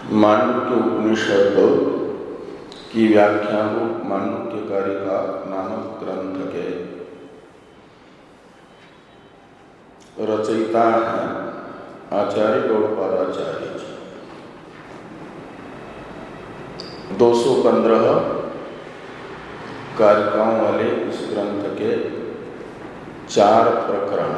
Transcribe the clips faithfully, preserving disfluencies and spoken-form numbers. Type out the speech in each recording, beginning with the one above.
मांडुक्य उपनिषद की व्याख्या रूप मांडुक्य कारिका नामक ग्रंथ के रचयिता हैं आचार्य गौड़पादाचार्य जी। दो सौ पंद्रह कारिकाओं वाले इस ग्रंथ के चार प्रकरण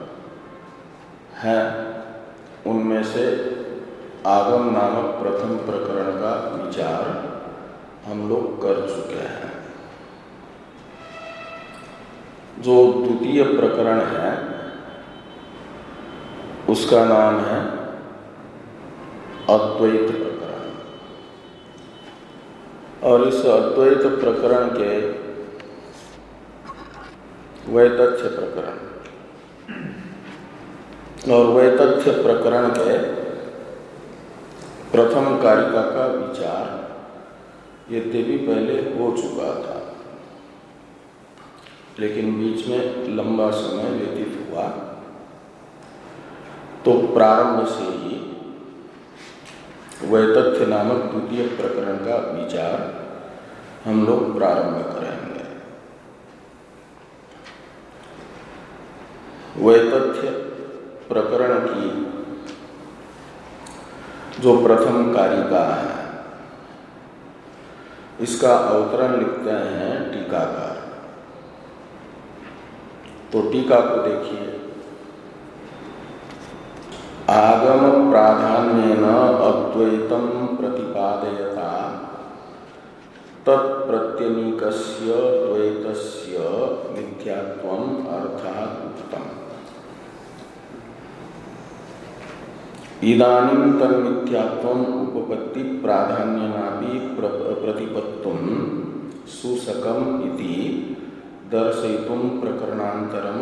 हैं। उनमें से आगम नामक प्रथम प्रकरण का विचार हम लोग कर चुके हैं। जो द्वितीय प्रकरण है उसका नाम है अद्वैत प्रकरण, और इस अद्वैत प्रकरण के वैतथ्य प्रकरण और वैतथ्य प्रकरण के प्रथम कारिका का विचार यद्यपि पहले हो चुका था, लेकिन बीच में लंबा समय व्यतीत हुआ, तो प्रारंभ से ही वैतथ्य नामक द्वितीय प्रकरण का विचार हम लोग प्रारंभ करेंगे। वैतथ्य प्रकरण की जो प्रथम कारिका है इसका अवतरण लिखते हैं टीकाकार। तो टीका को देखिए। आगम प्राधान्येन अद्वैतम प्रतिपादयता तत्प्रत्यनीकस्य द्वैतस्य मिथ्यात्वम् अर्थात् उक्तम्। इदानीं तन्मिथ्यात्वम् उपपत्ति प्राधान्यनापि प्रतिपत्तुं सुसकम् इति दर्शयितुं प्रकरणान्तरम्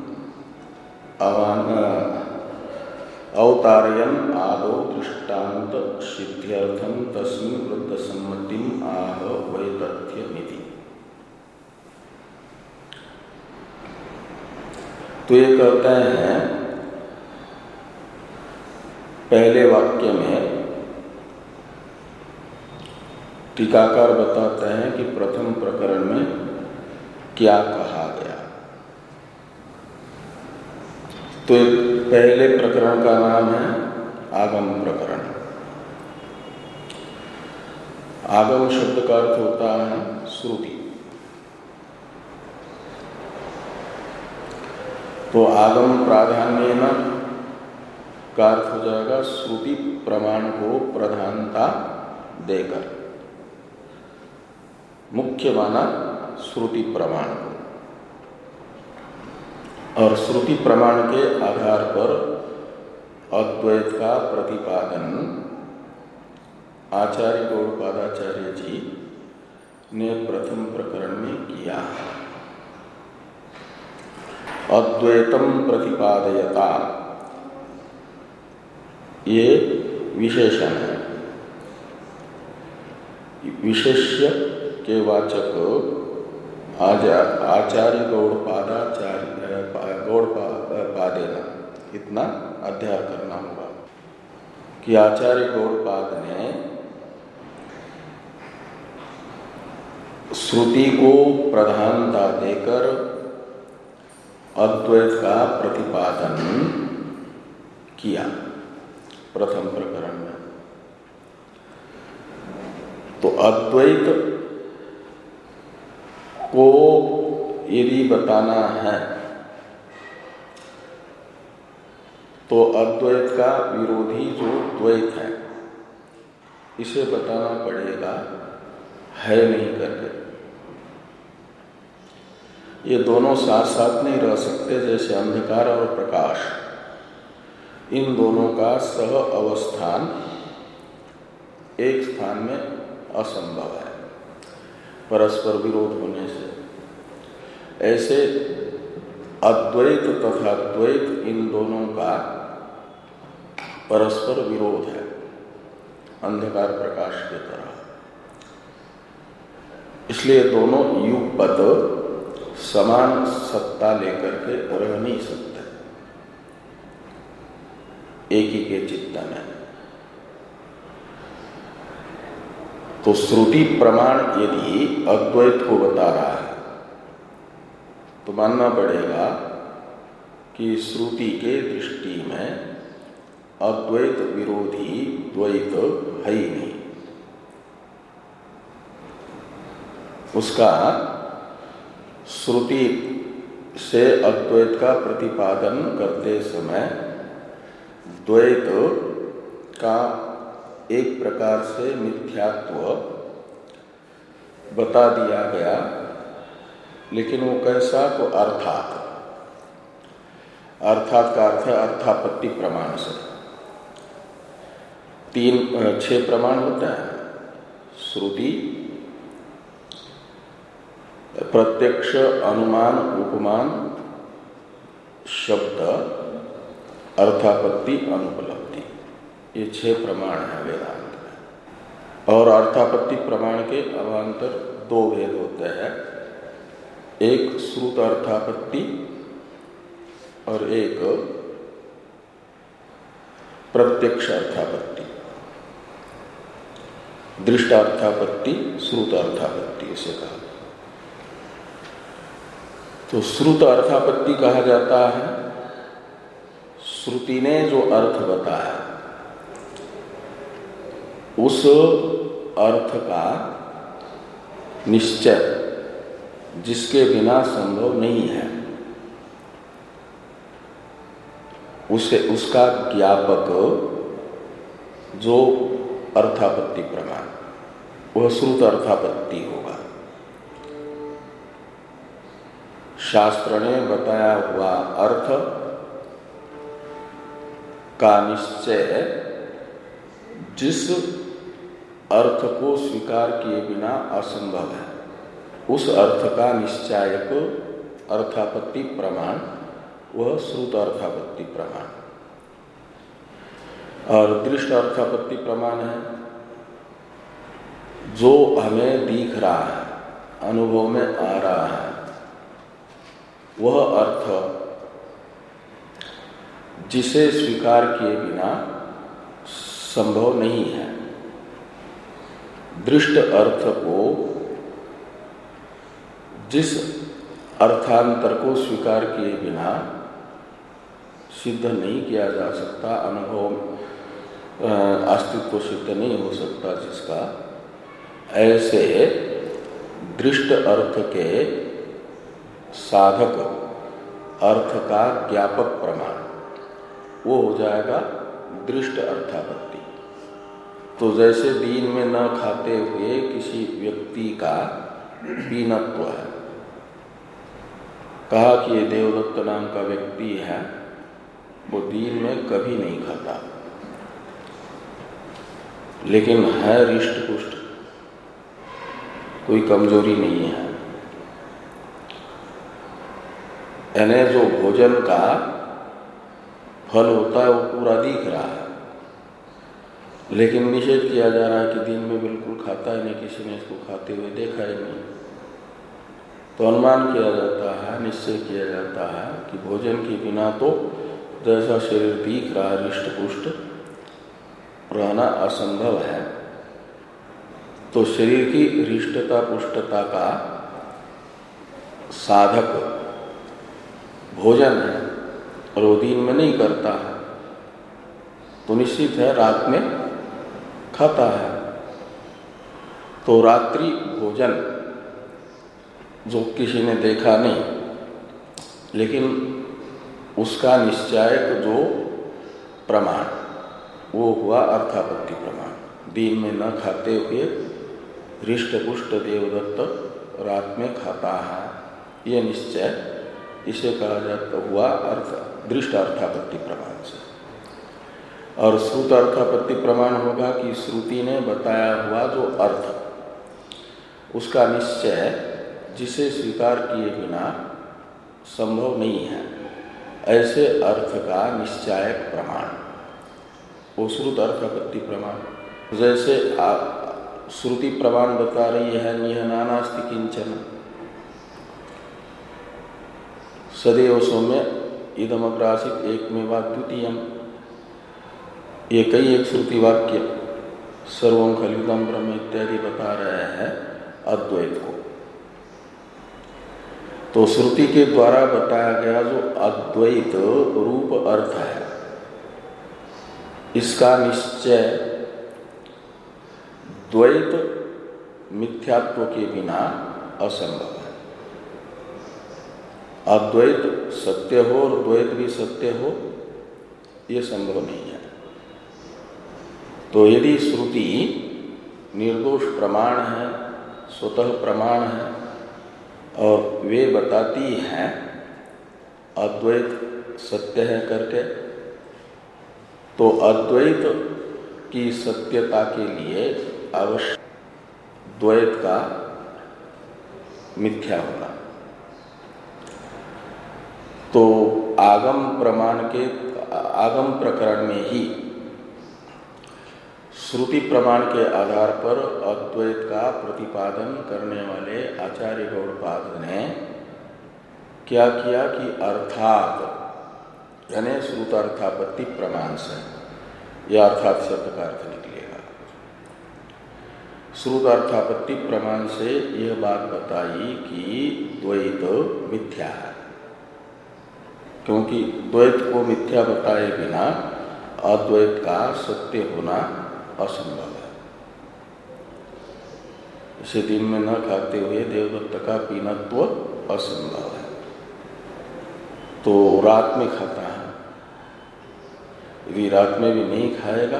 अवतारयन् आदौ दृष्टान्त सिद्ध्यर्थं तस्मिन् वृत्तसम्मतिम् आह वैतथ्यमिति। तो ये कहते हैं पहले वाक्य में टीकाकार बताते हैं कि प्रथम प्रकरण में क्या कहा गया। तो पहले प्रकरण का नाम है आगम प्रकरण। आगम शब्द का अर्थ होता है श्रुति। तो आगम प्राधान्येन का अर्थ हो जाएगा श्रुति प्रमाण को प्रधानता देकर, मुख्य माना श्रुति प्रमाण को, और श्रुति प्रमाण के आधार पर अद्वैत का प्रतिपादन आचार्य गौड़पादाचार्य जी ने प्रथम प्रकरण में किया है। अद्वैतम प्रतिपादयता ये विशेषण है। विशेष्य के वाचक आज आचार्य गौड़पादाचार्य गौड़पादेन इतना अध्ययन करना होगा कि आचार्य गौड़पाद ने श्रुति को प्रधानता देकर अद्वैत का प्रतिपादन किया प्रथम प्रकरण में। तो अद्वैत को यदि बताना है तो अद्वैत का विरोधी जो द्वैत है इसे बताना पड़ेगा, है नहीं करके। ये दोनों साथ साथ नहीं रह सकते, जैसे अंधकार और प्रकाश, इन दोनों का सह अवस्थान एक स्थान में असंभव है परस्पर विरोध होने से। ऐसे अद्वैत तथा द्वैत इन दोनों का परस्पर विरोध है, अंधकार प्रकाश की तरह। इसलिए दोनों युगपत समान सत्ता लेकर के रह नहीं सकते एक ही के चित्त में। तो श्रुति प्रमाण यदि अद्वैत को बता रहा है तो मानना पड़ेगा कि श्रुति के दृष्टि में अद्वैत विरोधी द्वैत है ही नहीं। उसका श्रुति से अद्वैत का प्रतिपादन करते समय द्वैत का एक प्रकार से मिथ्यात्व बता दिया गया, लेकिन वो कैसा? तो अर्थात अर्थात का अर्थ है अर्थापत्ति प्रमाण से। तीन छह प्रमाण होता है: श्रुति, प्रत्यक्ष, अनुमान, उपमान, शब्द, अर्थापत्ति, अनुपलब्धि। ये छह प्रमाण है वेदांत में। और अर्थापत्ति प्रमाण के अवान्तर दो भेद होते हैं, एक श्रुत अर्थापत्ति और एक प्रत्यक्ष अर्थापत्ति। दृष्ट अर्थापत्ति, श्रुत अर्थापत्ति इसे कहा। तो श्रुत अर्थापत्ति कहा जाता है श्रुति ने जो अर्थ बताया उस अर्थ का निश्चय जिसके बिना संभव नहीं है, उसे उसका ज्ञापक जो अर्थापत्ति प्रमाण, वह श्रुत अर्थापत्ति होगा। शास्त्र ने बताया हुआ अर्थ का निश्चय जिस अर्थ को स्वीकार किए बिना असंभव है, उस अर्थ का निश्चायक अर्थापत्ति प्रमाण वह श्रुत अर्थापत्ति प्रमाण। और दृष्ट अर्थापत्ति प्रमाण है जो हमें दिख रहा है, अनुभव में आ रहा है, वह अर्थ जिसे स्वीकार किए बिना संभव नहीं है। दृष्ट अर्थ को जिस अर्थांतर को स्वीकार किए बिना सिद्ध नहीं किया जा सकता, अनुभव अस्तित्व सिद्ध नहीं हो सकता जिसका, ऐसे दृष्ट अर्थ के साधक अर्थ का ज्ञापक प्रमाण वो हो जाएगा दृष्ट अर्थापत्ति। तो जैसे दिन में न खाते हुए किसी व्यक्ति का दीनत्व है, कहा कि ये देवदत्त नाम का व्यक्ति है, वो दिन में कभी नहीं खाता, लेकिन है रिष्ट पुष्ट, कोई कमजोरी नहीं है। यानी जो भोजन का फल होता है वो पूरा दिख रहा है, लेकिन निषेध किया जा रहा है कि दिन में बिल्कुल खाता ही नहीं, किसी ने इसको खाते हुए देखा ही नहीं। तो अनुमान किया जाता है, निश्चय किया जाता है कि भोजन के बिना तो जैसा शरीर दिख रहा है रिष्ट पुष्ट, रहना असंभव है। तो शरीर की रिष्टता पुष्टता का साधक भोजन है और वो दिन में नहीं करता है, तो निश्चित है रात में खाता है। तो रात्रि भोजन जो किसी ने देखा नहीं, लेकिन उसका निश्चायक जो प्रमाण वो हुआ अर्थापत्ति प्रमाण। दिन में न खाते हुए हृष्ट पुष्ट देवदत्त रात में खाता है, ये निश्चय इसे कहा जाता हुआ अर्थ दृष्ट अर्थापत्ति प्रमाण से। और श्रुत अर्थापत्ति प्रमाण होगा कि श्रुति ने बताया हुआ जो अर्थ उसका निश्चय जिसे स्वीकार किए बिना संभव नहीं है, ऐसे अर्थ का निश्चायक प्रमाण वो श्रुत अर्थापत्ति प्रमाण। जैसे आप श्रुति प्रमाण बता रही है निहनानास्ति किंचन सदैव सौम्य इदमग्रासित एक में वा द्वितीयम, ये कई एक श्रुति वाक्य सर्वं खलिदं ब्रह्म इत्यादि बता रहे हैं अद्वैत को। तो श्रुति के द्वारा बताया गया जो अद्वैत रूप अर्थ है, इसका निश्चय द्वैत मिथ्यात्व के बिना असंभव है। अद्वैत सत्य हो और द्वैत भी सत्य हो, ये संभव नहीं है। तो यदि श्रुति निर्दोष प्रमाण है, स्वतः प्रमाण है, और वे बताती हैं अद्वैत सत्य है करके, तो अद्वैत की सत्यता के लिए आवश्यक द्वैत का मिथ्या होना। तो आगम प्रमाण के आगम प्रकरण में ही श्रुति प्रमाण के आधार पर अद्वैत का प्रतिपादन करने वाले आचार्य गौड़पाद ने क्या किया कि अर्थात यानी श्रुतार्थापत्ति प्रमाण से, यह अर्थात शब्द का अर्थ निकलेगा, श्रुतार्थापत्ति प्रमाण से यह बात बताई कि द्वैत मिथ्या है, क्योंकि द्वैत को मिथ्या बताए बिना अद्वैत का सत्य होना असंभव है। इसे दिन में न खाते हुए देवदत्त का पीनत्व असंभव है, तो रात में खाता है, यदि रात में भी नहीं खाएगा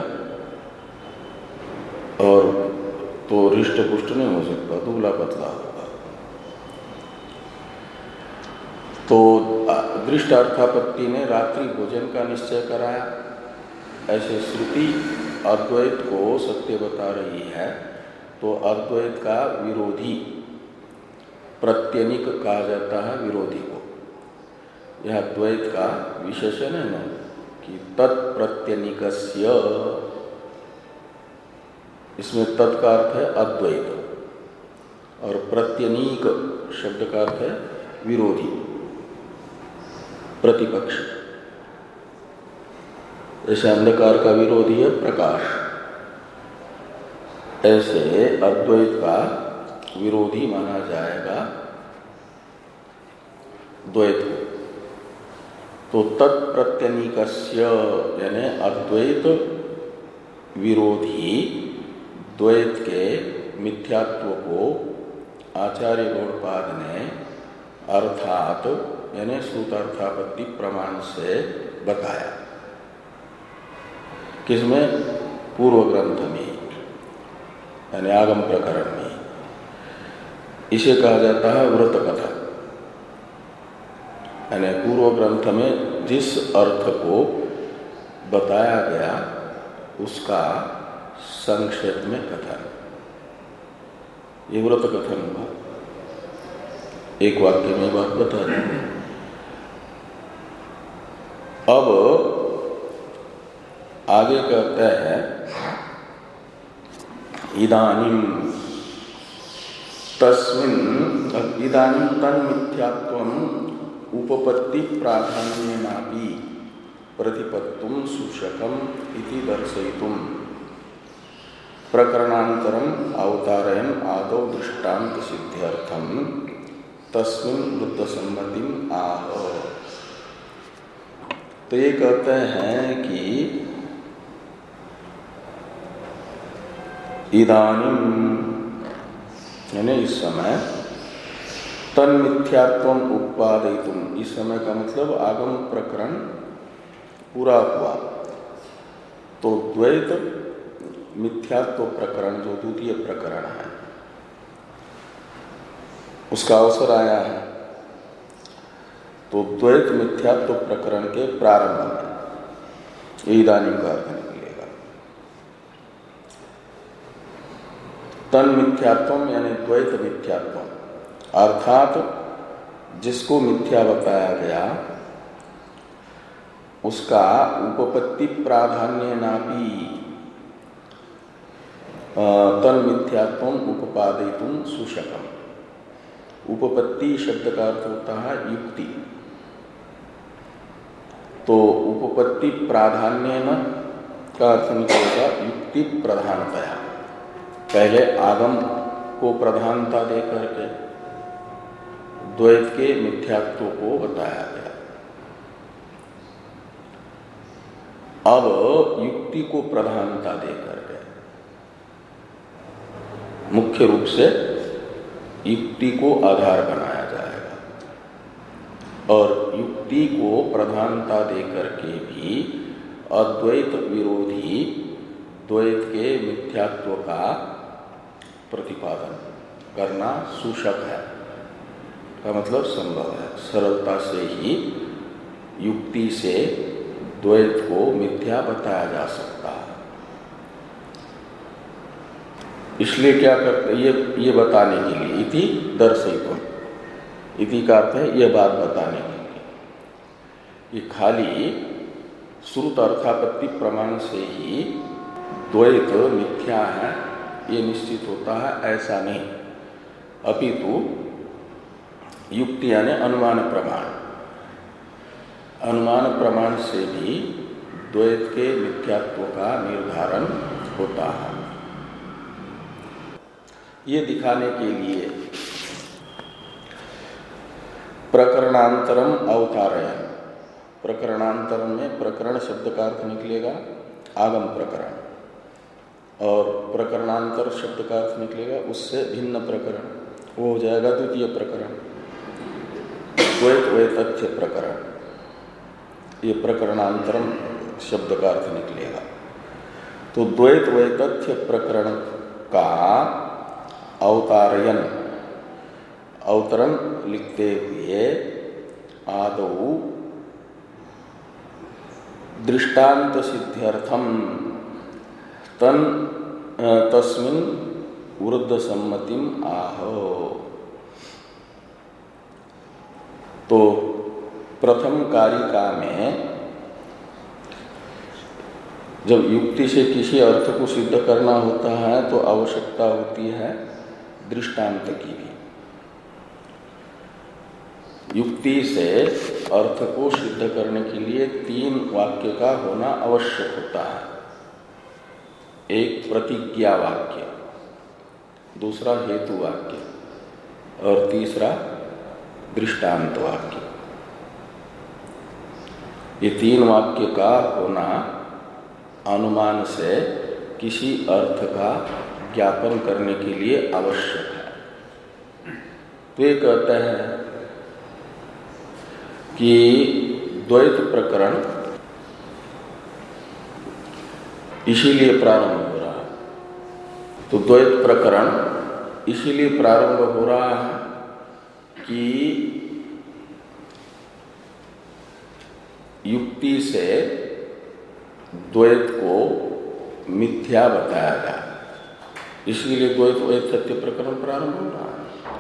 और तो हृष्ट पुष्ट नहीं हो सकता, दुबला पतला होगा। तो दृष्ट अर्थापत्ति ने रात्रि भोजन का निश्चय कराया। ऐसे श्रुति अद्वैत को सत्य बता रही है, तो अद्वैत का विरोधी प्रत्यनिक कहा जाता है विरोधी को। यह द्वैत का विशेषण है ना कि तत्प्रत्यनिकस्य, इसमें तत् का अर्थ है अद्वैत और प्रत्यनीक शब्द का अर्थ है विरोधी, प्रतिपक्ष। जैसे अंधकार का विरोधी है प्रकाश, ऐसे अद्वैत का विरोधी माना जाएगा द्वैत को। तो तत्प्रत्यनीकस्य यानी अद्वैत विरोधी द्वैत के मिथ्यात्व को आचार्य गौड़पाद ने अर्थात यानी श्रुतार्थापत्ति प्रमाण से बताया। किसमें? पूर्व ग्रंथ में, यानी आगम प्रकरण में। इसे कहा जाता है व्रत कथा, यानी पूर्व ग्रंथ में जिस अर्थ को बताया गया उसका संक्षेप में कथन, ये व्रत कथन हुआ। एक वाक्य में बात बता देंगे। अब आगे कहते हैं इदानीं तस्मिन् इदानीं तन्मिथ्यात्वम् उपपत्ति प्राधान्येनापि प्रतिपत्तुं सूचकम् इति दर्शयितुं प्रकरणान्तरम् अवतारयन् आदौ दृष्टान्त सिद्ध्यर्थं तस्मिन् वृत्त सम्मतिम् आह। तो ये कहते हैं कि इदानीं यानी इस समय तन्मिथ्यात्वं उत्पादयितुं, इस समय का मतलब आगम प्रकरण पूरा हुआ, तो द्वैत मिथ्यात्व प्रकरण जो द्वितीय प्रकरण है उसका अवसर आया है। तो द्वैत मिथ्यात्व प्रकरण के प्रारंभ में इदानीं का अर्थ निकलेगा। तन मिथ्यात्व यानी द्वैत मिथ्यात्व, अर्थात जिसको मिथ्या बताया गया उसका उपपत्ति प्राधान्य नापि तन मिथ्यात्व उपपादयितुं सूचकम्। उपपत्ति शब्द का अर्थ होता है युक्ति, तो उपपत्ति प्राधान्य न का अर्थ निकलेगा युक्ति प्रधानतया। पहले आगम को प्रधानता दे करके द्वैत के मिथ्यात्व को बताया गया। अब युक्ति को प्रधानता देकर के मुख्य रूप से युक्ति को आधार बनाया जाएगा और युक्ति को प्रधानता देकर के भी अद्वैत विरोधी द्वैत के मिथ्यात्व का प्रतिपादन करना सूशक है, का मतलब संभव है। सरलता से ही युक्ति से द्वैत को मिथ्या बताया जा सकता है। इसलिए क्या करते ये ये बताने के लिए इति दर्शयितुम, इति का अर्थ है यह बात बताने के लिए। ये खाली श्रुत अर्थापत्ति प्रमाण से ही द्वैत मिथ्या है ये निश्चित होता है, ऐसा नहीं। अपितु युक्ति यानी अनुमान प्रमाण, अनुमान प्रमाण से भी द्वैत के मिथ्यात्व का निर्धारण होता है। ये दिखाने के लिए प्रकरणांतरम अवतारयन, प्रकरणांतरम में प्रकरण शब्द का अर्थ निकलेगा आगम प्रकरण और प्रकरणांतर शब्द का अर्थ निकलेगा उससे भिन्न प्रकरण, वो हो जाएगा द्वितीय प्रकरण, द्वैत वैतथ्य प्रकरण। ये प्रकरणांतरम शब्द का अर्थ निकलेगा। तो द्वैत वैतथ्य प्रकरण का अवतारयन, अवतरण लिखते हुए आदौ दृष्टांत सिद्ध्यर्थम तन तस्मिन् वृद्ध सम्मतिम आहो। तो प्रथम कारिका में जब युक्ति से किसी अर्थ को सिद्ध करना होता है तो आवश्यकता होती है दृष्टांत की भी। युक्ति से अर्थ को सिद्ध करने के लिए तीन वाक्य का होना आवश्यक होता है। एक प्रतिज्ञा वाक्य, दूसरा हेतु वाक्य और तीसरा दृष्टांत वाक्य। ये तीन वाक्य का होना अनुमान से किसी अर्थ का ज्ञापन करने के लिए आवश्यक है। तो ये कहते हैं कि द्वैत प्रकरण इसीलिए प्रारंभ हो रहा है। तो द्वैत प्रकरण इसीलिए प्रारंभ हो रहा है कि युक्ति से द्वैत को मिथ्या बताया गया, इसलिए द्वैत वैतथ्य प्रकरण प्रारंभ हो रहा है।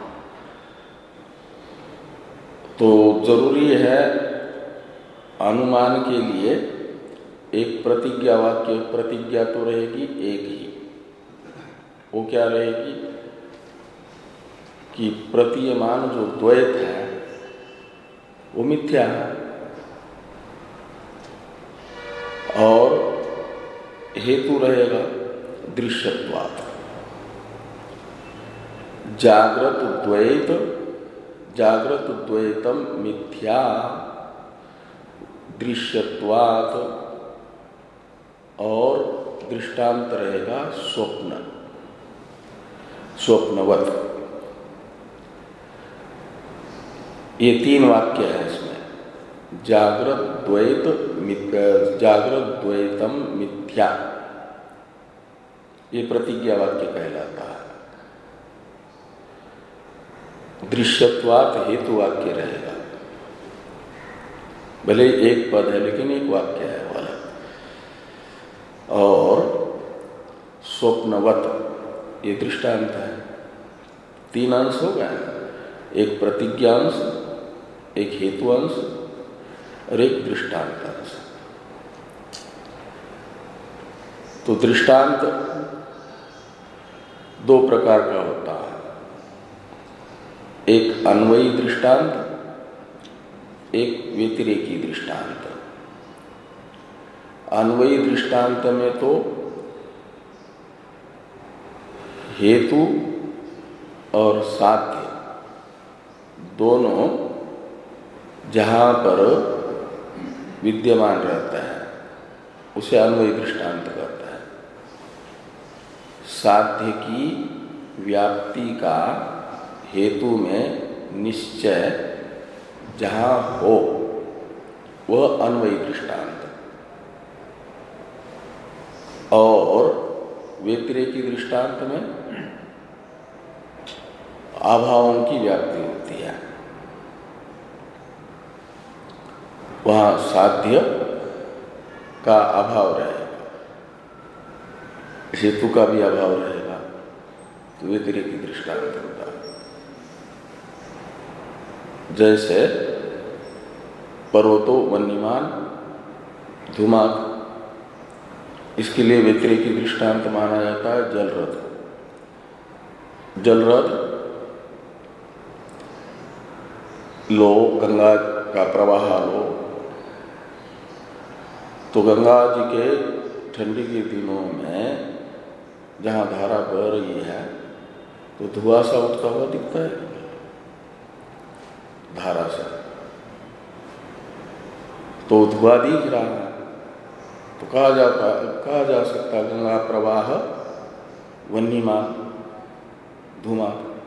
तो जरूरी है अनुमान के लिए एक प्रतिज्ञा वाक्य, प्रतिज्ञा तो रहेगी एक ही। वो क्या रहेगी कि प्रतीयमान जो द्वैत है वो मिथ्या है और हेतु रहेगा दृश्यत्वात्। जागृत द्वैत, जागृत द्वैतम मिथ्या दृश्यत्वात् और दृष्टांत रहेगा स्वप्न, स्वप्नवत। ये तीन वाक्य है इसमें। जागृत द्वैत, जागृत द्वैतम मिथ्या, ये प्रतिज्ञा वाक्य कहलाता है। दृश्यत्वात् हेतु वाक्य रहेगा, भले एक पद है लेकिन एक वाक्य है वाला। और स्वप्नवत ये दृष्टांत है। तीन अंश हो गए, एक प्रतिज्ञा अंश, एक हेतु अंश और एक दृष्टांत अंश। तो दृष्टांत दो प्रकार का होता है, एक अन्वयी दृष्टांत, एक व्यतिरेकी दृष्टांत। अन्वयी दृष्टांत में तो हेतु और साध्य दोनों जहाँ पर विद्यमान रहता है उसे अन्वयी दृष्टांत कहता है। साध्य की व्याप्ति का हेतु में निश्चय जहाँ हो वह अन्वयी दृष्टांत, और व्यतिरेकी दृष्टांत में अभावों की व्याप्ति होती है। वहाँ साध्य का अभाव रहेगा, हेतु का भी अभाव रहेगा, तो व्यतिरेकी दृष्टांत होता है। जैसे पर्वतो वन्यमान धूमाक, इसके लिए व्यतिरेकी दृष्टांत माना जाता है जलरथ। जलरथ लो, गंगा का प्रवाह लो, तो गंगा जी के ठंडी के दिनों में जहाँ धारा बह रही है तो धुआं सा उठता हुआ दिखता है धारा से, तो धुआं दिख रहा है, तो कहा जाता कहा जा सकता है गंगा प्रवाह वन्यमान धूमा।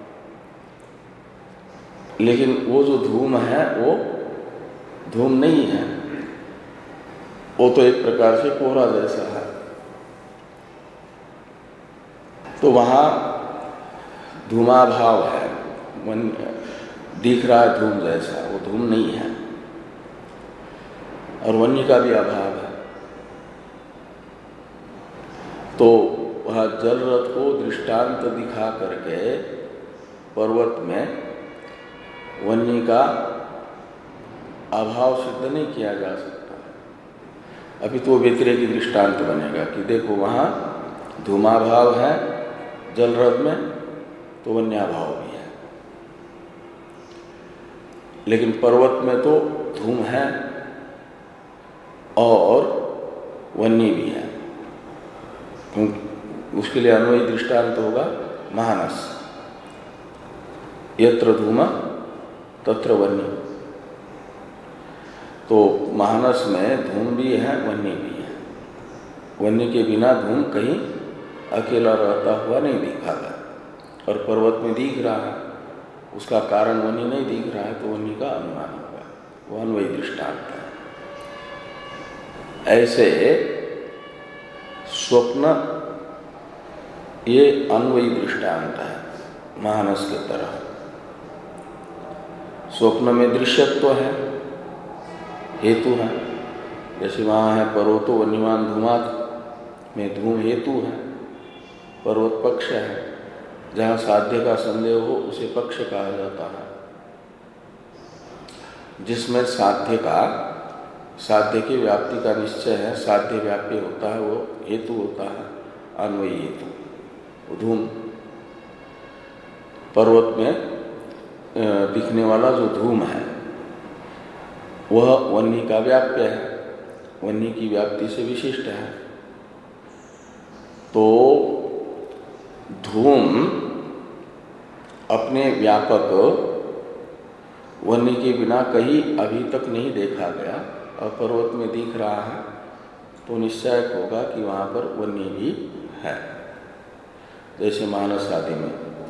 लेकिन वो जो धूम है वो धूम नहीं है, वो तो एक प्रकार से कोहरा जैसा है। तो वहाँ धूमाभाव है, मन दिख रहा है धूम जैसा, वो धूम नहीं है, और वन्य का भी अभाव है। तो वह जल रथ को दृष्टांत दिखा करके पर्वत में वन्य का अभाव सिद्ध नहीं किया जा सकता। अभी तो व्यतिरेकी दृष्टांत बनेगा कि देखो वहाँ धूमाभाव है जल रथ में, तो वन्याभाव भी है, लेकिन पर्वत में तो धूम है और वन्य भी है। उसके लिए अन्वयी दृष्टांत होगा महानस, यत्र धूम तत्र वन्य। तो महानस में धूम भी है वन्य भी है, वन्य के बिना धूम कहीं अकेला रहता हुआ नहीं दिखाता, और पर्वत में दिख रहा है, उसका कारण वन्य नहीं दिख रहा है, तो वन्य का अनुमान होगा, वो अन्वयी दृष्टांत है। ऐसे स्वप्न ये अन्वयी दृष्टांत है महानस के तरह। स्वप्न में दृश्यत्व है, हेतु है, जैसे वहाँ है पर्वतो वन्यमान धूमात में धूम हेतु है, पर्वत पक्ष है, जहाँ साध्य का संदेह हो उसे पक्ष कहा जाता है। जिसमें साध्य का साध्य की व्याप्ति का निश्चय है, साध्य व्याप्य होता है, वो हेतु होता है अन्वयी हेतु। धूम पर्वत में दिखने वाला जो धूम है वह वन्य का व्याप्य है, वन्य की व्याप्ति से विशिष्ट है। तो धूम अपने व्यापक वन्य के बिना कहीं अभी तक नहीं देखा गया, और पर्वत में दिख रहा है, तो निश्चय होगा कि वहाँ पर वन्य भी है, जैसे मानस आदि में।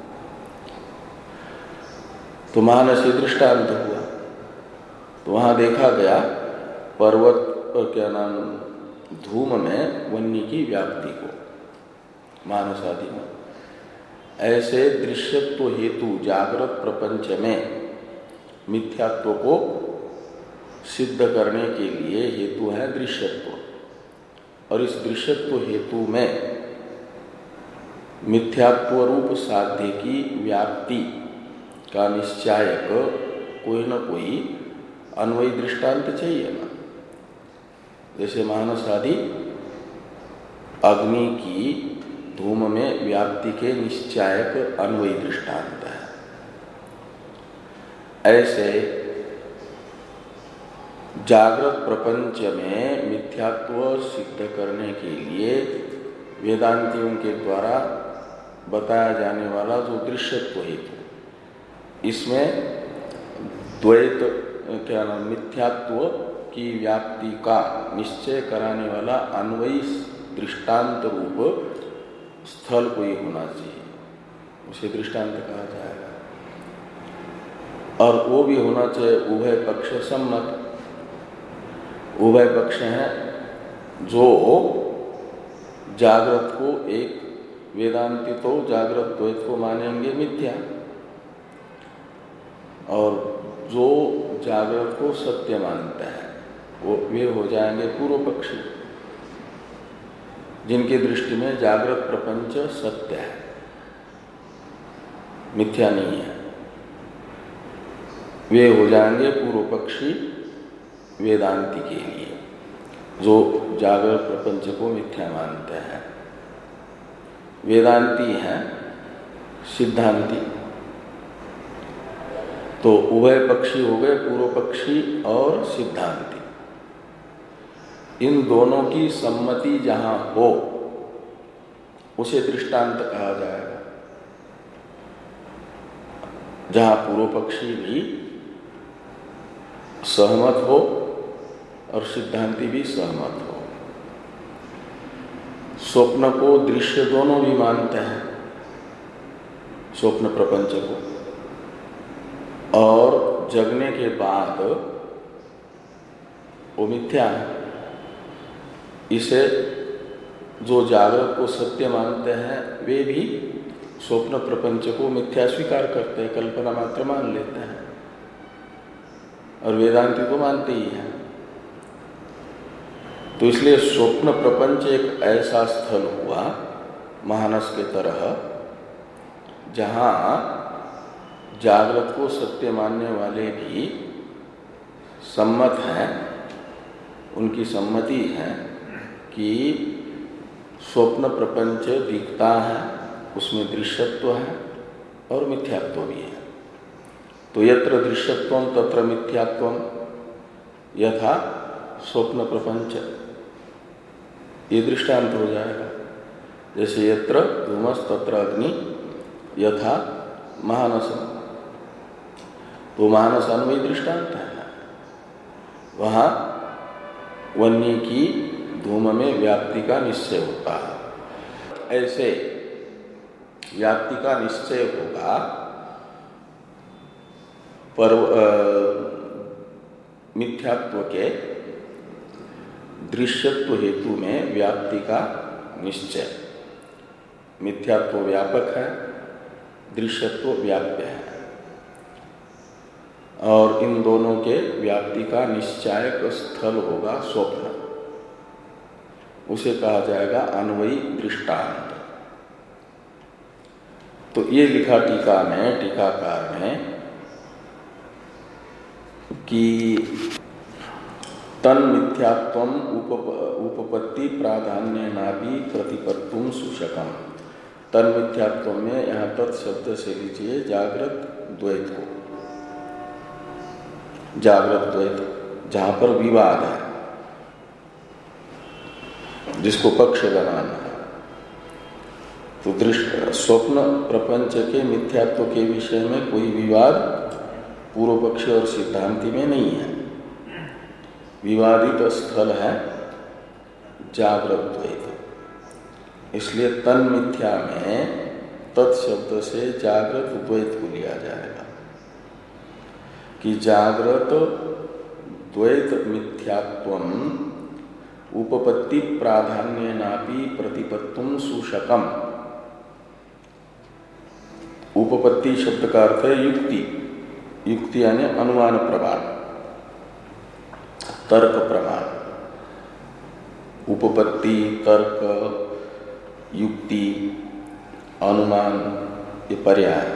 तो मानसी दृष्टांत हुआ, तो वहाँ देखा गया पर्वत और क्या नाम धूम में वन्य की व्याप्ति को, मानस आदि में। ऐसे दृश्यत्व हेतु जागृत प्रपंच में मिथ्यात्व को सिद्ध करने के लिए हेतु है दृश्यत्व, और इस दृश्यत्व हेतु में मिथ्यात्व रूप साध्य की व्याप्ति का निश्चायक कोई न कोई अन्वयी दृष्टांत चाहिए ना। जैसे मानस आदि अग्नि की धूम में व्याप्ति के निश्चायक अन्वयी दृष्टांत है, ऐसे जागृत प्रपंच में मिथ्यात्व सिद्ध करने के लिए वेदांतियों के द्वारा बताया जाने वाला जो दृश्यत्व हेतु, इसमें द्वैत क्या नाम मिथ्यात्व की व्याप्ति का निश्चय कराने वाला अन्वयी दृष्टांत रूप स्थल कोई होना चाहिए, उसे दृष्टांत कहा जाएगा। और वो भी होना चाहिए उभय पक्ष सम्मत। उभय पक्ष हैं जो जागृत को एक, वेदांती तो जागृत द्वैत को मानेंगे मिथ्या, और जो जागृत को सत्य मानते हैं वो वे हो जाएंगे पूर्व पक्षी, जिनकी दृष्टि में जागृत प्रपंच सत्य है, मिथ्या नहीं है। वे हो जाएंगे पूर्व पक्षी वेदांती के लिए, जो जागृत प्रपंच को मिथ्या मानते हैं। वेदांती हैं सिद्धांती। तो उभय पक्षी हो गए, पूर्व पक्षी और सिद्धांती। इन दोनों की सम्मति जहां हो उसे दृष्टांत कहा जाएगा। जहां पूर्व पक्षी भी सहमत हो और सिद्धांती भी सहमत हो। स्वप्न को दृश्य दोनों भी मानते हैं, स्वप्न प्रपंच को, और जगने के बाद वो मिथ्या है। इसे जो जागृत को सत्य मानते हैं वे भी स्वप्न प्रपंच को मिथ्या स्वीकार करते हैं, कल्पना मात्र मान लेते हैं, और वेदांती को मानते ही हैं। तो इसलिए स्वप्न प्रपंच एक ऐसा स्थल हुआ महानस के तरह जहां जागृत को सत्य मानने वाले भी सम्मत हैं, उनकी सम्मति है कि स्वप्न प्रपंच दिखता है, उसमें दृश्यत्व है और मिथ्यात्व भी है। तो यत्र दृश्यत्वं तत्र मिथ्यात्वं यथा स्वप्न प्रपंच, ये दृष्टांत हो जाएगा। जैसे यत्र धूमस तत्र अग्नि यथा महानस, तो महानस अन्वयी दृष्टांत है। वहाँ वन्य की धूम में व्याप्ति का निश्चय होता है, ऐसे व्याप्ति का निश्चय होगा पर मिथ्यात्व के दृश्यत्व हेतु में व्याप्ति का निश्चय। मिथ्यात्व व्यापक है, दृश्यत्व व्याप्य है, और इन दोनों के व्याप्ति का निश्चायक स्थल होगा स्वप्न, उसे कहा जाएगा अन्वयी दृष्टांत। तो ये लिखा टीका में, टीकाकार में कि तन मिथ्यात्वम उप, उपपत्ति प्राधान्य नापि प्रतिपत्तुम सुशकम। तन मिथ्यात्व में यहाँ तत्शब्द से लीजिए जागृत द्वैत को, जागृत द्वैत जहां पर विवाद है, जिसको पक्ष बनाना है। तो दृष्ट स्वप्न प्रपंच के मिथ्यात्व के विषय में कोई विवाद पूर्व पक्ष और सिद्धांति में नहीं है। विवादित स्थल है जागृत द्वैत। इसलिए तन मिथ्या में तत्शब्द से जागृत द्वैत को लिया जाएगा कि जागृत द्वैत मिथ्यात्वम उपपत्ति प्राधान्य नापि प्रतिपत्तुम सुशकम। उपपत्ति शब्द का अर्थ है युक्ति, युक्ति यानी अनुमान प्रमाण, तर्क प्रमाण। उपपत्ति, तर्क, युक्ति, अनुमान ये पर्याय।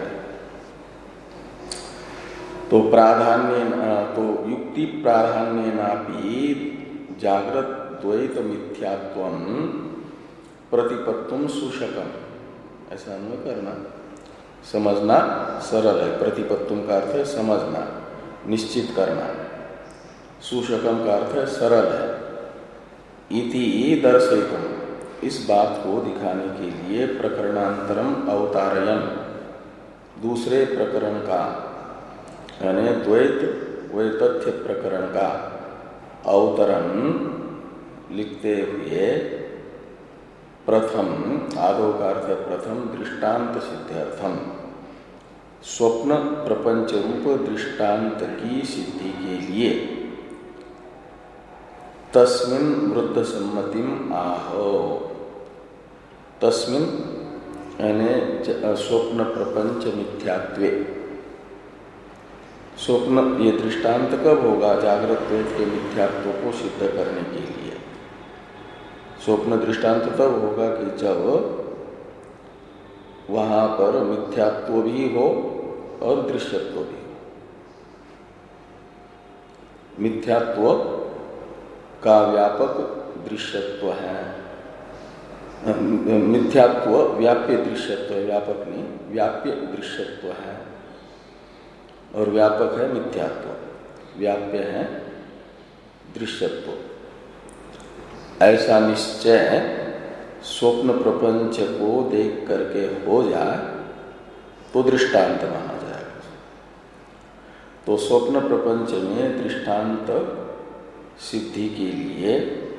तो प्राधान्य तो युक्ति प्राधान्य नापि जागृत द्वैत मिथ्यात्वम प्रतिपत्तुम सुशकम, ऐसा अन्वय करना। समझना सरल है, प्रतिपत्तुम का अर्थ है समझना, निश्चित करना। सुशकम का अर्थ है सरल है। इति दर्शयितुम, इस बात को दिखाने के लिए प्रकरणांतरम अवतारयन, दूसरे प्रकरण का यानी द्वैत वैतथ्य प्रकरण का अवतरण लिखते हुए प्रथम आदो का अर्थ प्रथम दृष्टांत सिद्ध्यर्थम, स्वप्न प्रपंच रूप दृष्टांत की सिद्धि के लिए तस्मिन् वृद्ध सम्मतिम आह, तस्मिन् यानी स्वप्न प्रपंच मिथ्यात्वे। स्वप्न ये दृष्टांत कब होगा? जागृत द्वैत के मिथ्यात्व को सिद्ध करने के लिए। स्वप्न दृष्टांत तब होगा कि जब वहां पर मिथ्यात्व भी हो और दृश्यत्व भी हो। मिथ्यात्व का व्यापक दृश्यत्व है, मिथ्यात्व व्याप्य दृश्यत्व, व्यापक नहीं व्याप्य दृश्यत्व है, और व्यापक है मिथ्यात्व, व्याप्य है दृश्यत्व। ऐसा निश्चय स्वप्न प्रपंच को देख करके हो जाए तो दृष्टांत माना जाएगा। तो स्वप्न प्रपंच में दृष्टांत सिद्धि के लिए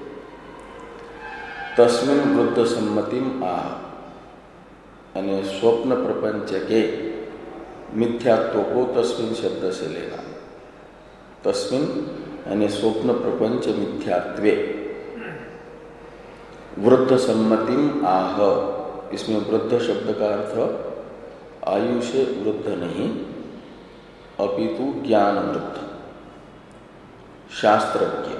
तस्मिन् वृद्ध सम्मतिम आह, यानी स्वप्न प्रपंच के मिथ्यात्व को तस्मिन् शब्द से लेना। तस्मिन् यानी स्वप्न प्रपंच मिथ्यात्वे वृद्ध सम्मतिम आह, इसमें वृद्ध शब्द का अर्थ आयु से वृद्ध नहीं अपितु ज्ञान वृद्ध, शास्त्रज्ञ,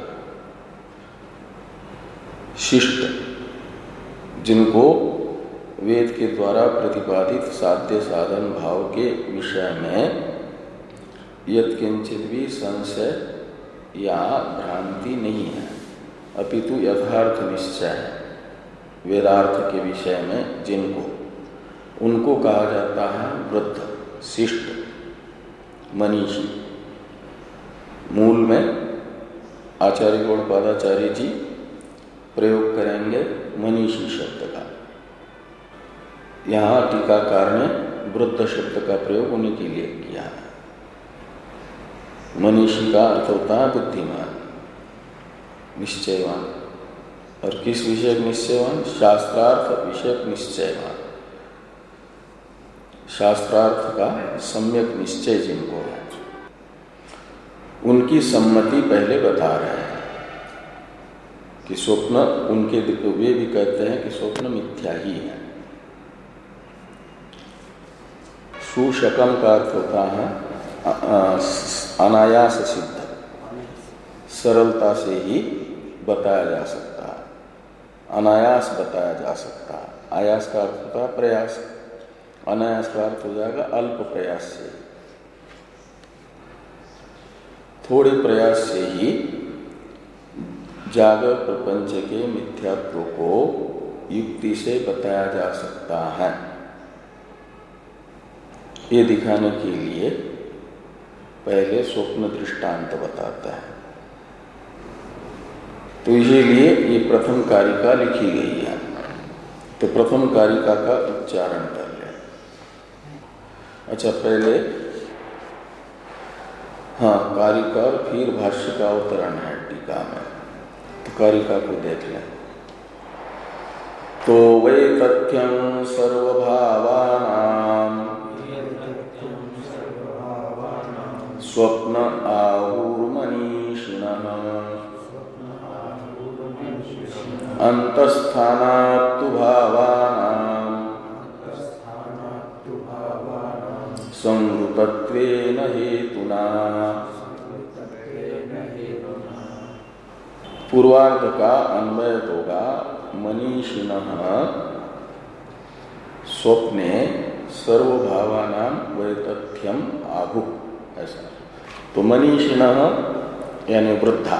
शिष्ट, जिनको वेद के द्वारा प्रतिपादित साध्य साधन भाव के विषय में यत्किंचित भी संशय या भ्रांति नहीं है, अपितु यथार्थ निश्चय है वेदार्थ के विषय में जिनको, उनको कहा जाता है वृद्ध, शिष्ट, मनीषी। मूल में आचार्य गौड़पादाचार्य जी प्रयोग करेंगे मनीषी शब्द का। यहाँ टीकाकार ने वृद्ध शब्द का प्रयोग उन्हीं के लिए किया है। मनीषी का अर्थ होता है बुद्धिमान, निश्चयवान। और किस विषय निश्चयवान? शास्त्रार्थ विषयक निश्चयवान। शास्त्रार्थ का सम्यक निश्चय जिनको है, उनकी सम्मति पहले बता रहे हैं कि स्वप्न उनके, वे भी कहते हैं कि स्वप्न मिथ्या ही है। सुशकम का अर्थ होता है अनायास सिद्ध, सरलता से ही बताया जा सकता है, अनायास बताया जा सकता है। आयास का अर्थ होता है प्रयास, अनायास का अर्थ हो जाएगा अल्प प्रयास से, थोड़े प्रयास से ही जागर प्रपंच के मिथ्यात्व को युक्ति से बताया जा सकता है। ये दिखाने के लिए पहले स्वप्न दृष्टांत बताता है। तो इसीलिए ये प्रथम कारिका लिखी गई है। तो प्रथम कारिका का उच्चारण कर लें। अच्छा, पहले हाँ कारिका और फिर भाष्य का अवतरण है टीका में, तो कारिका को देख लें। तो वै तथ्यं सर्वभावानां स्वप्न आहुर्मनीषिणः अंतस्थानात्तु भावानां संवृतत्वेन हेतुना। पूर्वार्ध का अन्वय होगा मनीषिणः स्वप्ने सर्वभावानां वैतथ्यम आहु, ऐसा। तो मनीषिणः यानी वृद्धा,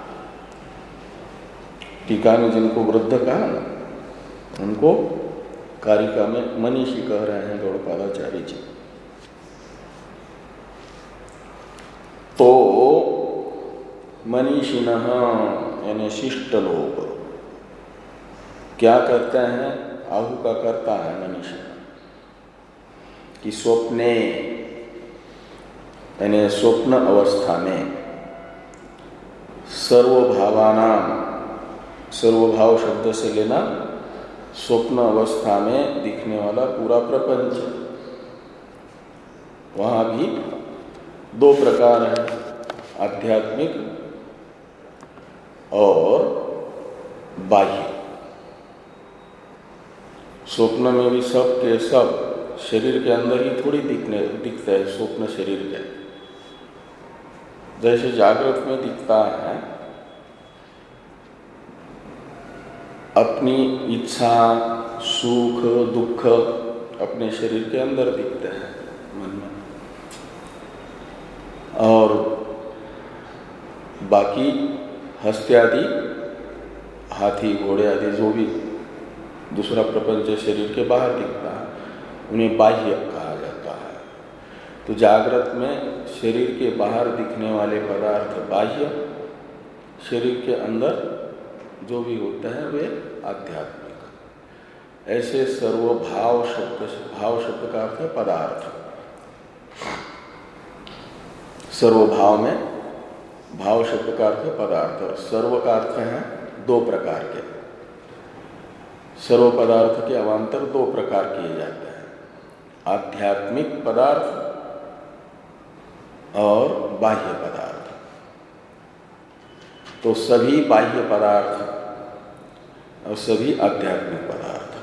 टीका में जिनको वृद्ध कहा ना, उनको कारिका में मनीषी कह रहे हैं गौड़पादाचार्य जी। तो मनीषिणः यानी शिष्ट लोग क्या करते हैं? आहु का करता है मनीषिण कि स्वप्ने यानी स्वप्न अवस्था में सर्वभावानाम, सर्वभाव शब्द से लेना स्वप्न अवस्था में दिखने वाला पूरा प्रपंच। वहां भी दो प्रकार हैं, आध्यात्मिक और बाह्य। स्वप्न में भी सब के सब शरीर के अंदर ही थोड़ी दिखने दिखता है, स्वप्न शरीर के जैसे जागृत में दिखता है। अपनी इच्छा, सुख, दुख अपने शरीर के अंदर दिखते हैं मन में, और बाकी हस्त्यादि, हाथी, घोड़े आदि जो भी दूसरा प्रपंच शरीर के बाहर दिखता है उन्हें बाह्य कहा जाता है। तो जागृत में शरीर के बाहर दिखने वाले पदार्थ बाह्य, शरीर के अंदर जो भी होते हैं वे आध्यात्मिक। ऐसे सर्वभाव शब्द, भाव शब्द का अर्थ है पदार्थ। सर्वभाव में भाव शब्द का अर्थ है पदार्थ, और सर्व का अर्थ है दो प्रकार के। सर्व पदार्थ के अवान्तर दो प्रकार किए जाते हैं, आध्यात्मिक पदार्थ और बाह्य पदार्थ। तो सभी बाह्य पदार्थ और सभी आध्यात्मिक पदार्थ,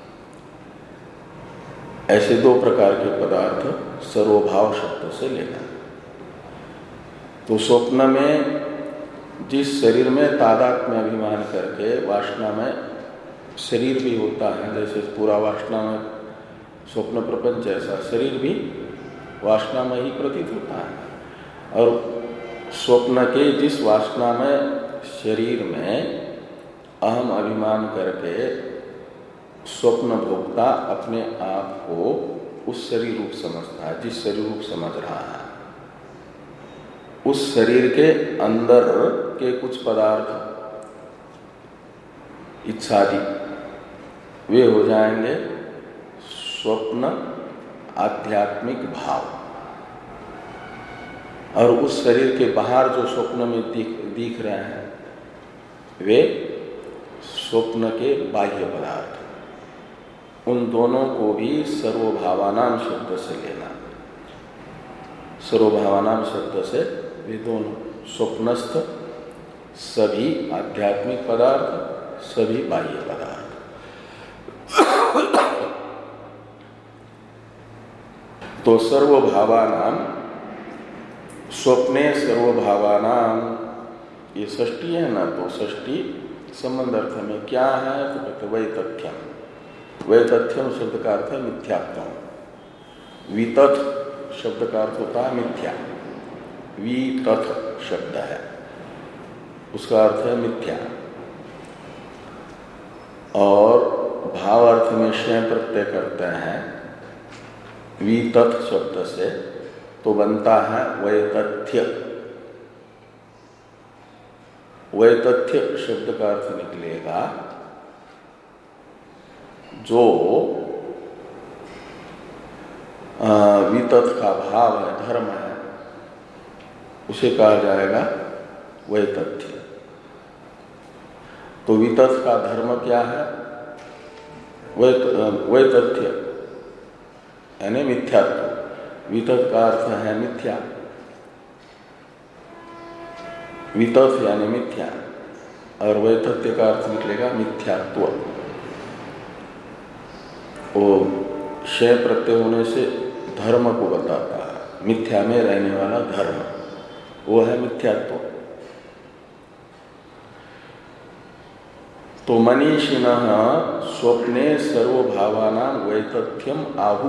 ऐसे दो प्रकार के पदार्थ सर्वभाव शब्द से लेना। तो स्वप्न में जिस शरीर में तादात्म्य अभिमान करके वासना में शरीर भी होता है, जैसे पूरा वासना में स्वप्न प्रपंच, ऐसा शरीर भी वासना में ही प्रतीत होता है। और स्वप्न के जिस वासना में शरीर में अहम अभिमान करके स्वप्न भोक्ता अपने आप को उस शरीर रूप समझता है, जिस शरीर रूप समझ रहा है, उस शरीर के अंदर के कुछ पदार्थ इच्छादि वे हो जाएंगे स्वप्न आध्यात्मिक भाव। और उस शरीर के बाहर जो स्वप्न में दिख दिख रहे हैं वे स्वप्न के बाह्य पदार्थ। उन दोनों को भी सर्वभावानाम शब्द से लेना। सर्वभावानाम शब्द से वे दोनों स्वप्नस्थ सभी आध्यात्मिक पदार्थ, सभी बाह्य पदार्थ। तो सर्वभावानाम, स्वप्ने सर्वभावानाम, ये षष्ठी है ना, तो षष्ठी संबंध अर्थ में क्या है? तो कहते वैतथ्यम। वैतथ्यम शब्द का अर्थ है मिथ्यात्व। वितथ शब्द का अर्थ होता है मिथ्या। वितथ शब्द है, उसका अर्थ है मिथ्या। और भाव अर्थ में शय प्रत्यय करते हैं वितथ शब्द से, तो बनता है वैतथ्य। वैतथ्य शब्द का अर्थ निकलेगा जो वितथ का भाव है, धर्म है, उसे कहा जाएगा वैतथ्य। तो वितथ का धर्म क्या है? वैतथ्य यानी मिथ्यात्व। वितथ का अर्थ है मिथ्या, वितथ यानी मिथ्या, और वैतथ्य का अर्थ निकलेगा मिथ्यात्व। वो शय प्रत्यय होने से धर्म को बताता है, मिथ्या में रहने वाला धर्म, वो है मिथ्यात्व। तो मनीषिणः स्वप्ने सर्वभावानां वैतथ्यम आहु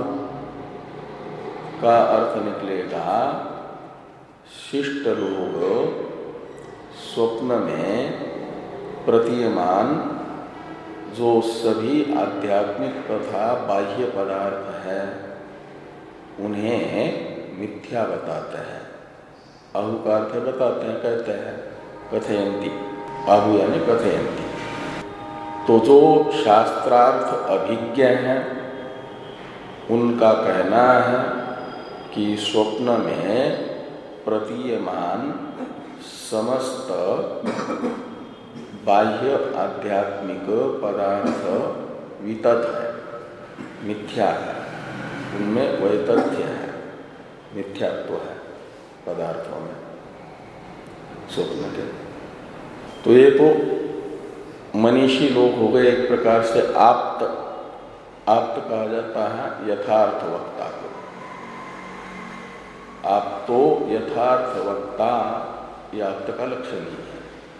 का अर्थ निकलेगा शिष्ट लोग स्वप्न में प्रतीयमान जो सभी आध्यात्मिक तथा बाह्य पदार्थ है उन्हें मिथ्या बताते हैं। आहु का अर्थ बताते हैं, कहते हैं कथयंती, आहु यानी कथयंती। तो जो शास्त्रार्थ अभिज्ञ हैं उनका कहना है कि स्वप्न में प्रतीयमान समस्त बाह्य आध्यात्मिक पदार्थ वितत है, मिथ्या है, उनमें वैतथ्य है, मिथ्यात्व है पदार्थों में स्वप्न के। तो ये तो मनीषी लोग हो गए, एक प्रकार से आप्त, आप्त कहा जाता है यथार्थ वक्ता को। आप तो यथार्थ वक्ता ये आप्त का लक्षण ही है,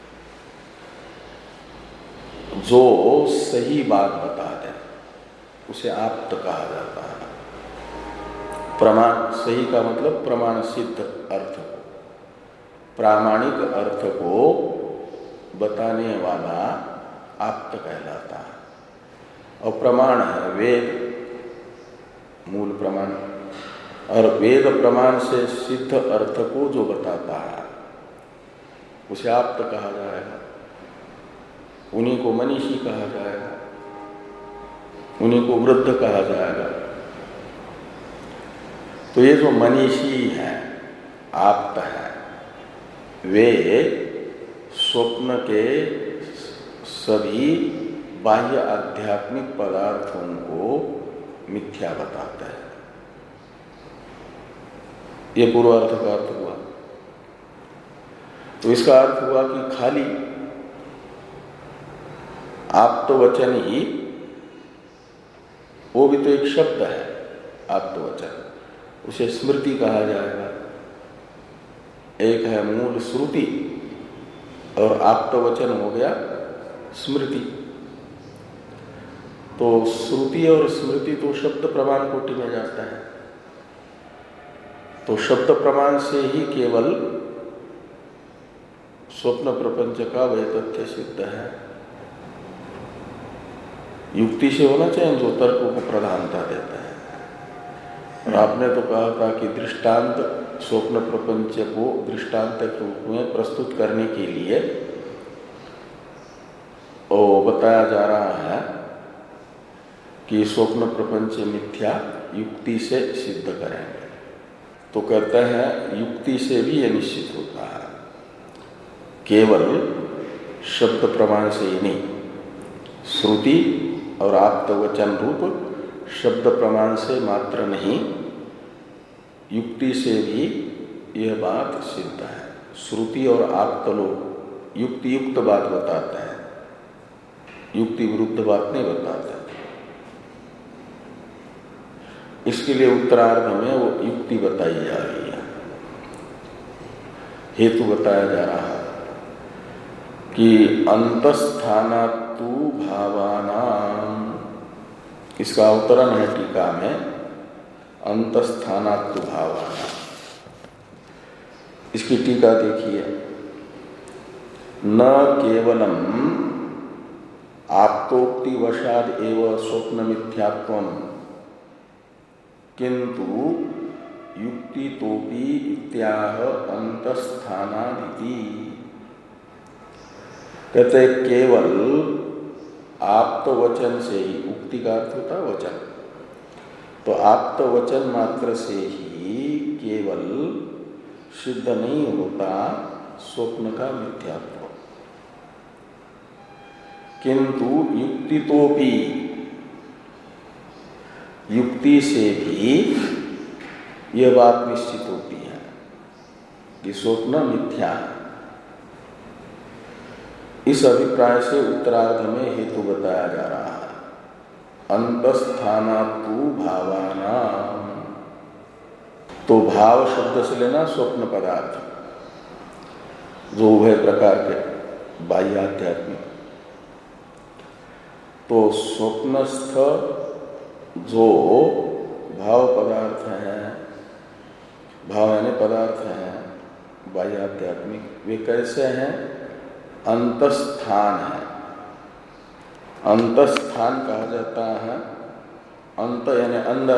जो सही बात बता दे उसे आप्त कहा जाता है। प्रमाण, सही का मतलब प्रमाण सिद्ध अर्थ को, प्रामाणिक अर्थ को बताने वाला आप्त कहलाता है। और प्रमाण है वेद, मूल प्रमाण, और वेद प्रमाण से सिद्ध अर्थ को जो बताता है उसे आप्त कहा जाएगा। उन्हीं को मनीषी कहा जाएगा, उन्हीं को वृद्ध कहा जाएगा। तो ये जो मनीषी हैं, आप्त हैं, वे स्वप्न के सभी बाह्य आध्यात्मिक पदार्थों को मिथ्या बताते हैं। ये पूर्वार्थ का अर्थ हुआ। तो इसका अर्थ हुआ कि खाली आप्त वचन ही, वो भी तो एक शब्द है आप्त वचन, उसे स्मृति कहा जाएगा। एक है मूल श्रुति और आप्त वचन हो गया स्मृति। तो श्रुति और स्मृति तो शब्द प्रमाण कोटि में जाता है। तो शब्द प्रमाण से ही केवल स्वप्न प्रपंच का वैतथ्य सिद्ध है। युक्ति से होना चाहिए जो तर्कों को प्रधानता देता है। और आपने तो कहा था कि दृष्टांत, स्वप्न प्रपंच को दृष्टांत के रूप में प्रस्तुत करने के लिए वो बताया जा रहा है कि स्वप्न प्रपंच मिथ्या युक्ति से सिद्ध करेंगे। तो कहते हैं युक्ति से भी यह निश्चित होता है, केवल शब्द प्रमाण से ही नहीं, श्रुति और आप्त वचन रूप शब्द प्रमाण से मात्र नहीं, युक्ति से भी यह बात सिद्ध है। श्रुति और आप्त लोग युक्ति युक्त बात बताते हैं, युक्ति विरुद्ध बात नहीं बताते। इसके लिए उत्तरार्ध में वो युक्ति बताई जा रही है, हेतु बताया जा रहा है कि अंतस्थानातु भावानाम, इसका अवतरण है टीका में, अंतस्थानातु भावानाम। इसकी टीका देखिए, न केवलम आप्तोक्ति वशाद एव स्वप्न मिथ्यात्वम किंतु युक्ति तोपि इत्याह अंतस्थानादिति। कहते केवल आप्त वचन से ही, उक्ति का अर्थ होता है वचन, तो आप्त वचन मात्र से ही केवल सिद्ध नहीं होता स्वप्न का मिथ्यात्व, किंतु युक्ति तो भी, युक्ति से भी यह बात निश्चित होती है कि स्वप्न मिथ्या है। इस अभिप्राय से उत्तरार्ध में हेतु बताया जा रहा है, अंतस्थानातु भावानाम। तो भाव शब्द से लेना स्वप्न पदार्थ, जो उभय प्रकार के बाह्याध्यात्मिक। तो स्वप्नस्थ जो भाव पदार्थ हैं, भाव यानी पदार्थ हैं बाह्याध्यात्मिक, वे कैसे हैं? अंतस्थान है। अंतस्थान कहा जाता है, अंत यानी अंदर,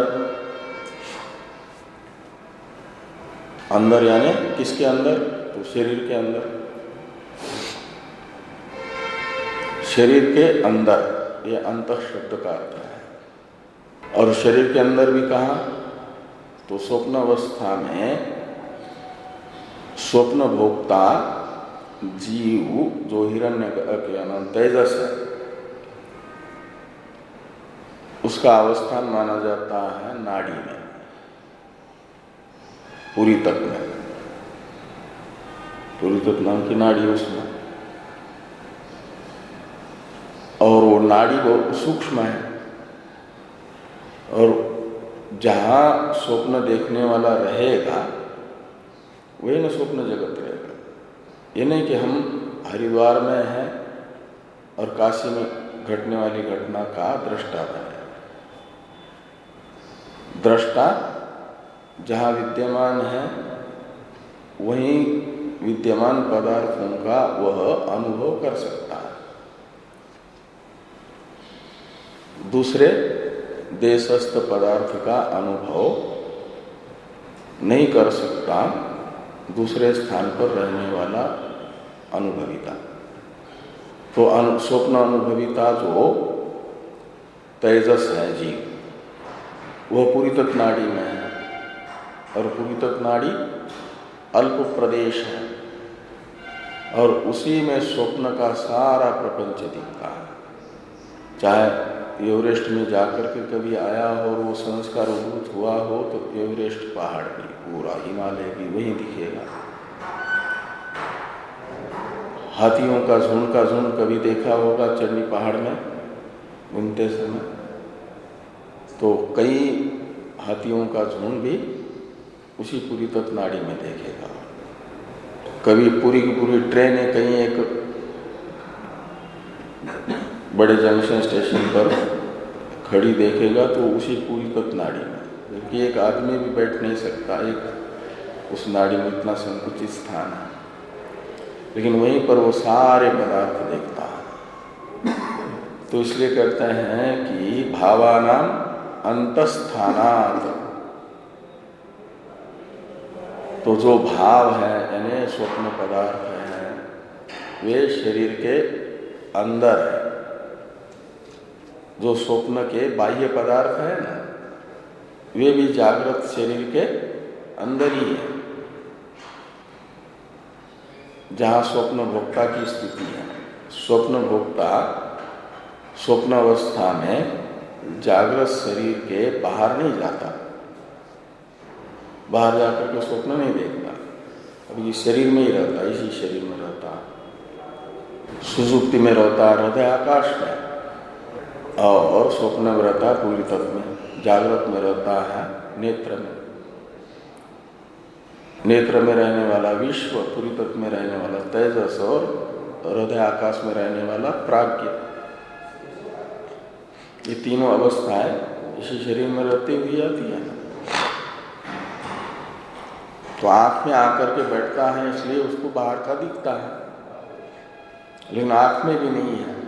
अंदर यानी किसके अंदर? तो शरीर के अंदर। शरीर के अंदर, ये अंतः शब्द का अर्थ है। और शरीर के अंदर भी कहा तो स्वप्न अवस्था में स्वप्न भोक्ता जीव जो हिरण्य के तेजस है उसका अवस्थान माना जाता है नाड़ी में, पूरी तक में। पूरी तक नाम की नाड़ी उसमें, और वो नाड़ी बहुत सूक्ष्म है। और जहाँ स्वप्न देखने वाला रहेगा वही न स्वप्न जगत रहेगा। ये नहीं कि हम हरिद्वार में हैं और काशी में घटने वाली घटना का दृष्टा बने। दृष्टा जहाँ विद्यमान है वहीं विद्यमान पदार्थों का वह अनुभव कर सकता है। दूसरे देशस्थ पदार्थ का अनुभव नहीं कर सकता दूसरे स्थान पर रहने वाला अनुभविता। तो अनु, स्वप्न अनुभविता जो तेजस है जीव, वह पूरी तक नाड़ी में है। और पूरी तक नाड़ी अल्प प्रदेश है और उसी में स्वप्न का सारा प्रपंच दिखता है। चाहे एवरेस्ट में जाकर के कभी आया हो और वो संस्कार उद्भूत हुआ हो तो एवरेस्ट पहाड़ भी, पूरा हिमालय भी वहीं दिखेगा। हाथियों का झुंड का झुंड कभी देखा होगा चढ़नी पहाड़ में घूमते समय, तो कई हाथियों का झुंड भी उसी पूरी तक नाड़ी में देखेगा। कभी पूरी की पूरी ट्रेन है कहीं एक बड़े जंक्शन स्टेशन पर खड़ी देखेगा तो उसी पूरी तक नाड़ी में, क्योंकि एक आदमी भी बैठ नहीं सकता एक उस नाड़ी में, इतना संकुचित स्थान है। लेकिन वहीं पर वो सारे पदार्थ देखता है। तो इसलिए कहते हैं कि भावानाम अंतस्थानात्, तो जो भाव है यानी स्वप्न पदार्थ है वे शरीर के अंदर है। जो स्वप्न के बाह्य पदार्थ है ना वे भी जागृत शरीर के अंदर ही है, जहाँ स्वप्न भोक्ता की स्थिति है। स्वप्न भोक्ता स्वप्न अवस्था में जागृत शरीर के बाहर नहीं जाता, बाहर जाकर के स्वप्न नहीं देखता, अभी शरीर में ही रहता, इसी शरीर में रहता, सुषुप्ति में रहता, हृदय आकाश में, और स्वप्न में रहता पूरी तत्व में, जागृत में रहता है नेत्र में। नेत्र में रहने वाला विश्व, पूरी तत्व में रहने वाला तेजस और हृदय आकाश में रहने वाला प्राज्ञ, ये तीनों अवस्थाएं इसी शरीर में रहती हुई आती है। तो आंख में आकर के बैठता है इसलिए उसको बाहर का दिखता है, लेकिन आंख में भी नहीं है।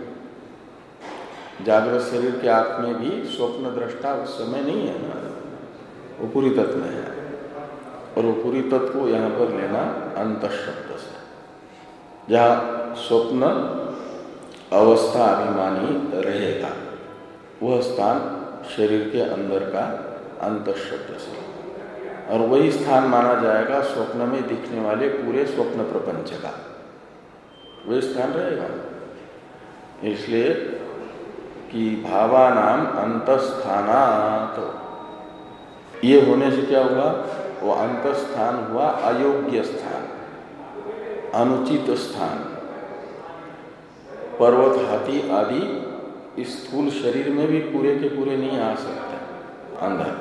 जागृत शरीर के आंख में भी स्वप्न दृष्टा उस समय नहीं है ना, वो पूरी तत्व में है। और वो पूरी तत्व को यहाँ पर लेना अंतः शब्द से, जहाँ स्वप्न अवस्था अभिमानी रहेगा वह स्थान शरीर के अंदर का अंतः शब्द से, और वही स्थान माना जाएगा स्वप्न में दिखने वाले पूरे स्वप्न प्रपंच का, वही स्थान रहेगा। इसलिए कि भावानाम अंतस्थानात्, तो ये होने से क्या हुआ, वो अंतस्थान हुआ अयोग्य स्थान, अनुचित स्थान। पर्वत हाथी आदि स्थूल शरीर में भी पूरे के पूरे नहीं आ सकते अंदर,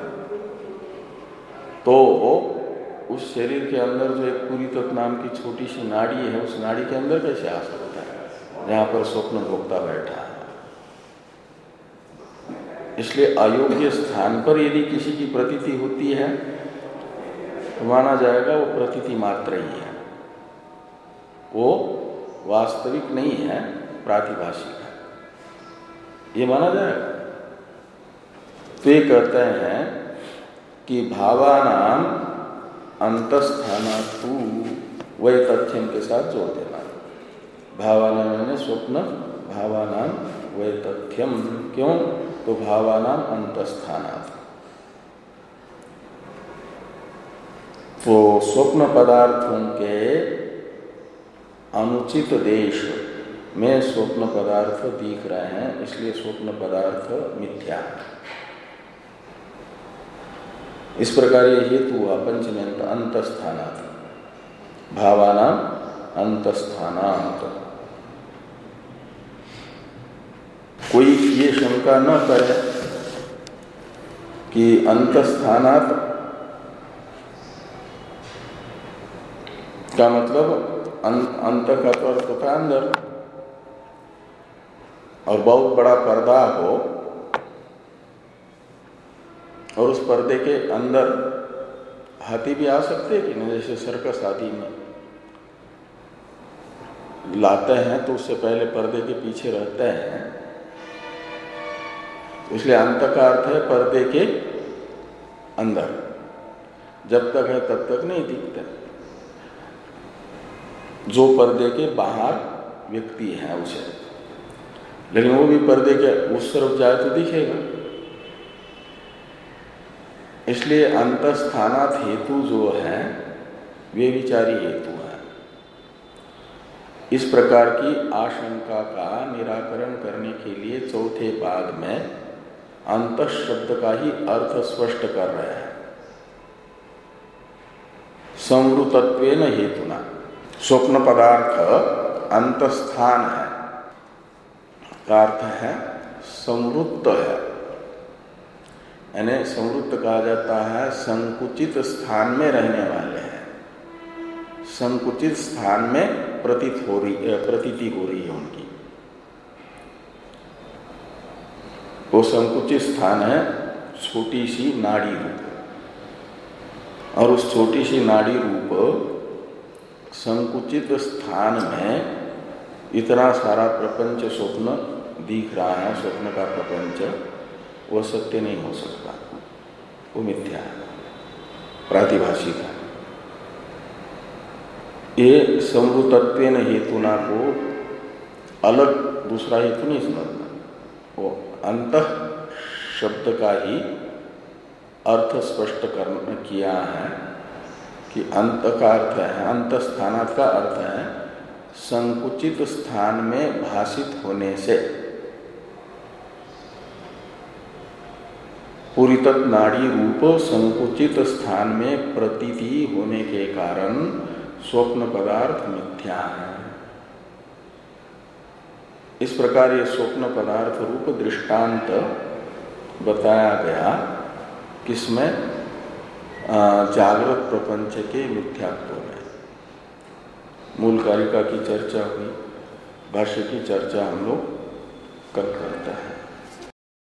तो उस शरीर के अंदर जो एक पूरी तत्व नाम की छोटी सी नाड़ी है, उस नाड़ी के अंदर कैसे आ सकता है जहाँ पर स्वप्न भोक्ता बैठा है। इसलिए अयोग्य स्थान पर यदि किसी की प्रतीति होती है तो माना जाएगा वो प्रतीति मात्र ही है, वो वास्तविक नहीं है, प्रातिभाषिक है, ये माना जाएगा। तो ये कहते हैं कि भावानाम अंतस्थानातु, वही तथ्य के साथ जोड़ देना। भावानाम यानी स्वप्न भावानाम वैतथ्यम। क्यों? तो भावानाम अंतस्थानात्। तो स्वप्न पदार्थों के अनुचित देश में स्वप्न पदार्थ दिख रहे हैं, इसलिए स्वप्न पदार्थ मिथ्या। इस प्रकार ये हेतु हुआ पंचमेंत अंतस्थानात्, भावानाम अंतस्थानात्। कोई ये शंका न करे कि अंतस्थानात् का मतलब अंत का तो अर्थ होता है अंदर, और बहुत बड़ा पर्दा हो और उस पर्दे के अंदर हाथी भी आ सकते हैं कि नहीं, जैसे सर्कस आदि में लाते हैं तो उससे पहले पर्दे के पीछे रहते हैं, इसलिए अंत का अर्थ है पर्दे के अंदर, जब तक है तब तक नहीं दिखते। जो पर्दे के बाहर व्यक्ति है उसे, लेकिन वो भी पर्दे के उस तरफ जाए तो दिखेगा। इसलिए अंतस्थानात् हेतु जो है वे विचारी हेतु है। इस प्रकार की आशंका का निराकरण करने के लिए चौथे पाद में अंत शब्द का ही अर्थ स्पष्ट कर रहे हैं। संवृतत्वेन हेतुना, स्वप्न पदार्थ अंतस्थान है का अर्थ है संवृत्त है, यानी संवृत्त कहा जाता है संकुचित स्थान में रहने वाले हैं, संकुचित स्थान में प्रतीत हो रही प्रतीति हो रही है उनकी। वो संकुचित स्थान है छोटी सी नाड़ी रूप, और उस छोटी सी नाड़ी रूप संकुचित स्थान में इतना सारा प्रपंच स्वप्न दिख रहा है, स्वप्न का प्रपंच, वो सत्य नहीं हो सकता, वो मिथ्या है, प्रातिभाषिक है। ये संवृतत्वेन हेतुना को अलग दूसरा हेतु नहीं समझना, वो अंतः शब्द का ही अर्थ स्पष्ट करना किया है कि अंत का अर्थ है, अंतस्थानात् का अर्थ है संकुचित स्थान में भाषित होने से, पुरीतत नाड़ी रूप संकुचित स्थान में प्रतीति होने के कारण स्वप्न पदार्थ मिथ्या है। इस प्रकार ये स्वप्न पदार्थ रूप दृष्टांत बताया गया, किसमें? जागृत प्रपंच के मिथ्यात्व में। मूल कारिका की चर्चा हुई, भाष्य की चर्चा हम लोग कल करते हैं।